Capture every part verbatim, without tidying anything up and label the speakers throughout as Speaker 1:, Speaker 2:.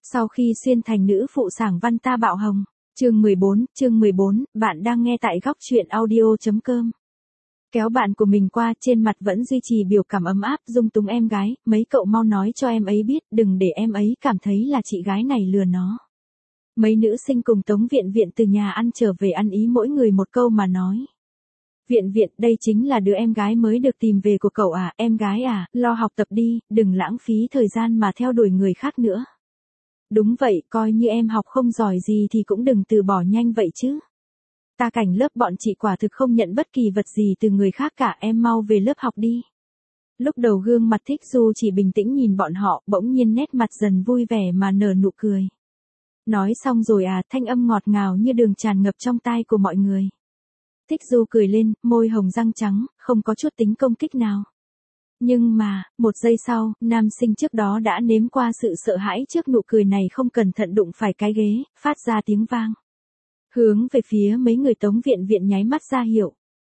Speaker 1: Sau khi xuyên thành nữ phụ sảng văn ta bạo hồng. Chương mười bốn, chương mười bốn, bạn đang nghe tại góc truyện audio chấm com. Kéo bạn của mình qua, trên mặt vẫn duy trì biểu cảm ấm áp, dung túng em gái, mấy cậu mau nói cho em ấy biết, đừng để em ấy cảm thấy là chị gái này lừa nó. Mấy nữ sinh cùng Tống Viện Viện từ nhà ăn trở về ăn ý mỗi người một câu mà nói. Viện Viện, đây chính là đứa em gái mới được tìm về của cậu à, em gái à, lo học tập đi, đừng lãng phí thời gian mà theo đuổi người khác nữa. Đúng vậy, coi như em học không giỏi gì thì cũng đừng từ bỏ nhanh vậy chứ. Ta Cảnh lớp bọn chị quả thực không nhận bất kỳ vật gì từ người khác cả, em mau về lớp học đi. Lúc đầu gương mặt Thích Du chỉ bình tĩnh nhìn bọn họ, bỗng nhiên nét mặt dần vui vẻ mà nở nụ cười. Nói xong rồi à, thanh âm ngọt ngào như đường tràn ngập trong tai của mọi người. Thích Du cười lên, môi hồng răng trắng, không có chút tính công kích nào. Nhưng mà, một giây sau, nam sinh trước đó đã nếm qua sự sợ hãi trước nụ cười này không cẩn thận đụng phải cái ghế, phát ra tiếng vang. Hướng về phía mấy người Tống Viện Viện nháy mắt ra hiệu.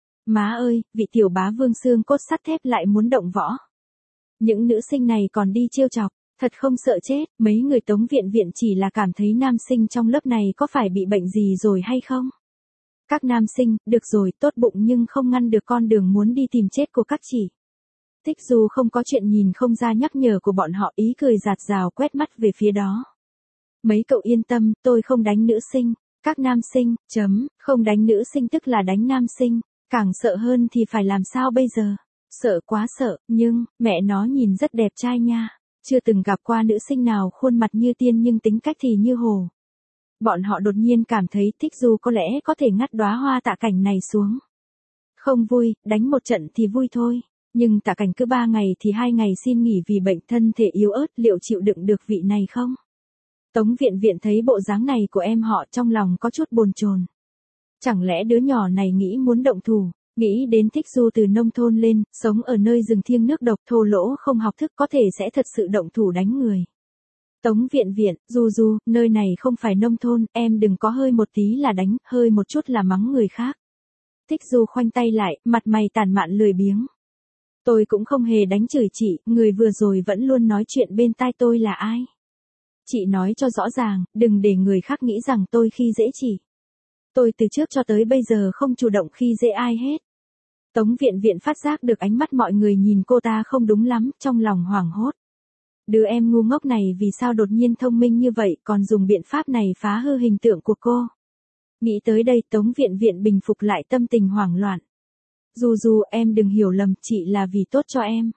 Speaker 1: Má ơi, vị tiểu bá vương xương cốt sắt thép lại muốn động võ. Những nữ sinh này còn đi trêu chọc, thật không sợ chết, mấy người Tống Viện Viện chỉ là cảm thấy nam sinh trong lớp này có phải bị bệnh gì rồi hay không? Các nam sinh, được rồi, tốt bụng nhưng không ngăn được con đường muốn đi tìm chết của các chị. Thích Du không có chuyện nhìn không ra nhắc nhở của bọn họ, ý cười giạt rào quét mắt về phía đó. Mấy cậu yên tâm, tôi không đánh nữ sinh, các nam sinh, chấm, không đánh nữ sinh tức là đánh nam sinh, càng sợ hơn thì phải làm sao bây giờ? Sợ quá sợ, nhưng, mẹ nó nhìn rất đẹp trai nha, chưa từng gặp qua nữ sinh nào khuôn mặt như tiên nhưng tính cách thì như hồ. Bọn họ đột nhiên cảm thấy Thích Du có lẽ có thể ngắt đóa hoa Tạ Cảnh này xuống. Không vui, đánh một trận thì vui thôi. Nhưng Tạ Cảnh cứ ba ngày thì hai ngày xin nghỉ vì bệnh, thân thể yếu ớt, liệu chịu đựng được vị này không? Tống Viện Viện thấy bộ dáng này của em họ trong lòng có chút bồn chồn. Chẳng lẽ đứa nhỏ này nghĩ muốn động thủ, nghĩ đến Thích Du từ nông thôn lên, sống ở nơi rừng thiêng nước độc, thô lỗ không học thức có thể sẽ thật sự động thủ đánh người. Tống Viện Viện, Du Du, nơi này không phải nông thôn, em đừng có hơi một tí là đánh, hơi một chút là mắng người khác. Thích Du khoanh tay lại, mặt mày tàn mạn lười biếng. Tôi cũng không hề đánh chửi chị, người vừa rồi vẫn luôn nói chuyện bên tai tôi là ai. Chị nói cho rõ ràng, đừng để người khác nghĩ rằng tôi khi dễ chị. Tôi từ trước cho tới bây giờ không chủ động khi dễ ai hết. Tống Viện Viện phát giác được ánh mắt mọi người nhìn cô ta không đúng lắm, trong lòng hoảng hốt. Đứa em ngu ngốc này vì sao đột nhiên thông minh như vậy còn dùng biện pháp này phá hư hình tượng của cô. Nghĩ tới đây Tống Viện Viện bình phục lại tâm tình hoảng loạn. Du Du, em đừng hiểu lầm, chị là vì tốt cho em.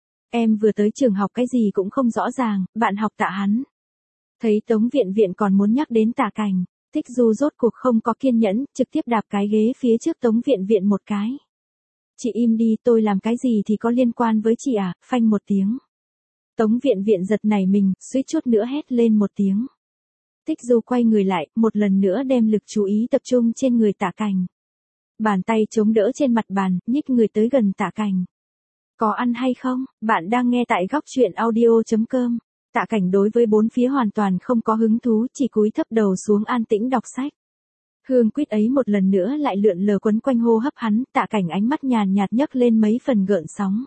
Speaker 1: Em vừa tới trường học cái gì cũng không rõ ràng, bạn học Tạ hắn. Thấy Tống Viện Viện còn muốn nhắc đến Tạ Cảnh, Thích Du rốt cuộc không có kiên nhẫn, trực tiếp đạp cái ghế phía trước Tống Viện Viện một cái. Chị im đi, tôi làm cái gì thì có liên quan với chị à, phanh một tiếng. Tống Viện Viện giật nảy mình, suýt chút nữa hét lên một tiếng. Thích Du quay người lại, một lần nữa đem lực chú ý tập trung trên người Tạ Cảnh. Bàn tay chống đỡ trên mặt bàn, nhích người tới gần Tạ Cảnh. Có ăn hay không? Bạn đang nghe tại góc truyện audio chấm com. Tạ Cảnh đối với bốn phía hoàn toàn không có hứng thú, chỉ cúi thấp đầu xuống an tĩnh đọc sách. Hương quýt ấy một lần nữa lại lượn lờ quấn quanh hô hấp hắn, Tạ Cảnh ánh mắt nhàn nhạt nhấc lên mấy phần gợn sóng.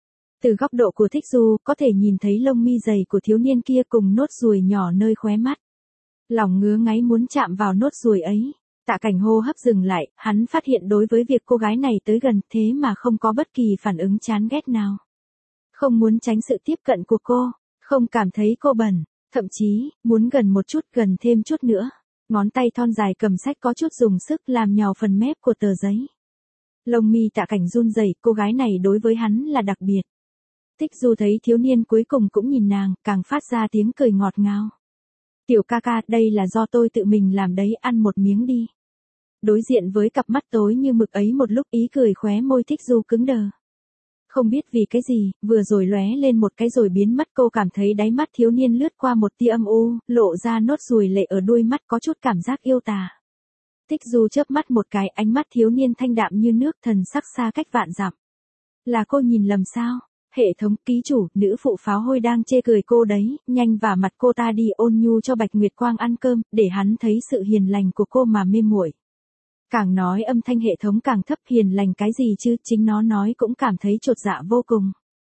Speaker 1: Từ góc độ của Thích Du, có thể nhìn thấy lông mi dày của thiếu niên kia cùng nốt ruồi nhỏ nơi khóe mắt. Lòng ngứa ngáy muốn chạm vào nốt ruồi ấy. Tạ Cảnh hô hấp dừng lại, hắn phát hiện đối với việc cô gái này tới gần thế mà không có bất kỳ phản ứng chán ghét nào. Không muốn tránh sự tiếp cận của cô, không cảm thấy cô bẩn, thậm chí, muốn gần một chút, gần thêm chút nữa. Ngón tay thon dài cầm sách có chút dùng sức làm nhào phần mép của tờ giấy. Lông mi Tạ Cảnh run rẩy, cô gái này đối với hắn là đặc biệt. Thích Du thấy thiếu niên cuối cùng cũng nhìn nàng, càng phát ra tiếng cười ngọt ngào. Tiểu ca ca, đây là do tôi tự mình làm đấy, ăn một miếng đi. Đối diện với cặp mắt tối như mực ấy một lúc, ý cười khóe môi Thích Du cứng đờ. Không biết vì cái gì, vừa rồi lóe lên một cái rồi biến mất, cô cảm thấy đáy mắt thiếu niên lướt qua một tia âm u, lộ ra nốt ruồi lệ ở đuôi mắt có chút cảm giác yêu tà. Thích Du chớp mắt một cái, ánh mắt thiếu niên thanh đạm như nước, thần sắc xa cách vạn dặm. Là cô nhìn lầm sao? Hệ thống ký chủ, nữ phụ pháo hôi đang chê cười cô đấy, nhanh vả mặt cô ta đi, ôn nhu cho Bạch Nguyệt Quang ăn cơm, để hắn thấy sự hiền lành của cô mà mê muội. Càng nói âm thanh hệ thống càng thấp, hiền lành cái gì chứ, chính nó nói cũng cảm thấy chột dạ vô cùng.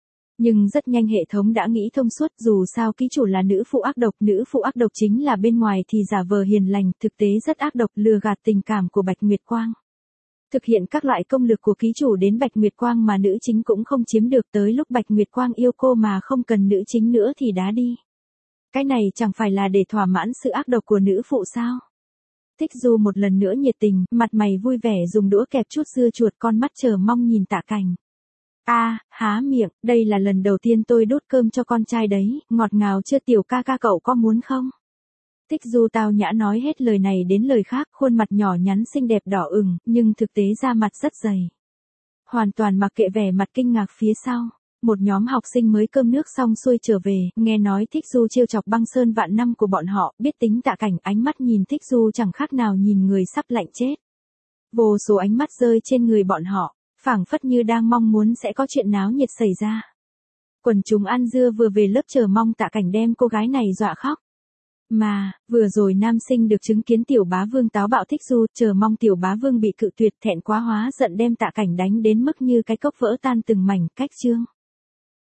Speaker 1: Nhưng rất nhanh hệ thống đã nghĩ thông suốt, dù sao ký chủ là nữ phụ ác độc, nữ phụ ác độc chính là bên ngoài thì giả vờ hiền lành, thực tế rất ác độc, lừa gạt tình cảm của Bạch Nguyệt Quang. Thực hiện các loại công lực của ký chủ đến Bạch Nguyệt Quang mà nữ chính cũng không chiếm được, tới lúc Bạch Nguyệt Quang yêu cô mà không cần nữ chính nữa thì đá đi. Cái này chẳng phải là để thỏa mãn sự ác độc của nữ phụ sao? Thích Du một lần nữa nhiệt tình, mặt mày vui vẻ dùng đũa kẹp chút dưa chuột, con mắt chờ mong nhìn Tạ Cảnh. A, à, há miệng, đây là lần đầu tiên tôi đút cơm cho con trai đấy, ngọt ngào chưa tiểu ca ca, cậu có muốn không? Thích Du tao nhã nói hết lời này đến lời khác, khuôn mặt nhỏ nhắn xinh đẹp đỏ ửng, nhưng thực tế da mặt rất dày. Hoàn toàn mặc kệ vẻ mặt kinh ngạc phía sau. Một nhóm học sinh mới cơm nước xong xuôi trở về, nghe nói Thích Du trêu chọc Băng Sơn Vạn Năm của bọn họ, biết tính Tạ Cảnh, ánh mắt nhìn Thích Du chẳng khác nào nhìn người sắp lạnh chết. Vô số ánh mắt rơi trên người bọn họ, phảng phất như đang mong muốn sẽ có chuyện náo nhiệt xảy ra. Quần chúng ăn dưa vừa về lớp chờ mong Tạ Cảnh đem cô gái này dọa khóc. Mà, vừa rồi nam sinh được chứng kiến tiểu bá vương táo bạo Thích Du, chờ mong tiểu bá vương bị cự tuyệt, thẹn quá hóa giận đem Tạ Cảnh đánh đến mức như cái cốc vỡ tan từng mảnh, cách chương.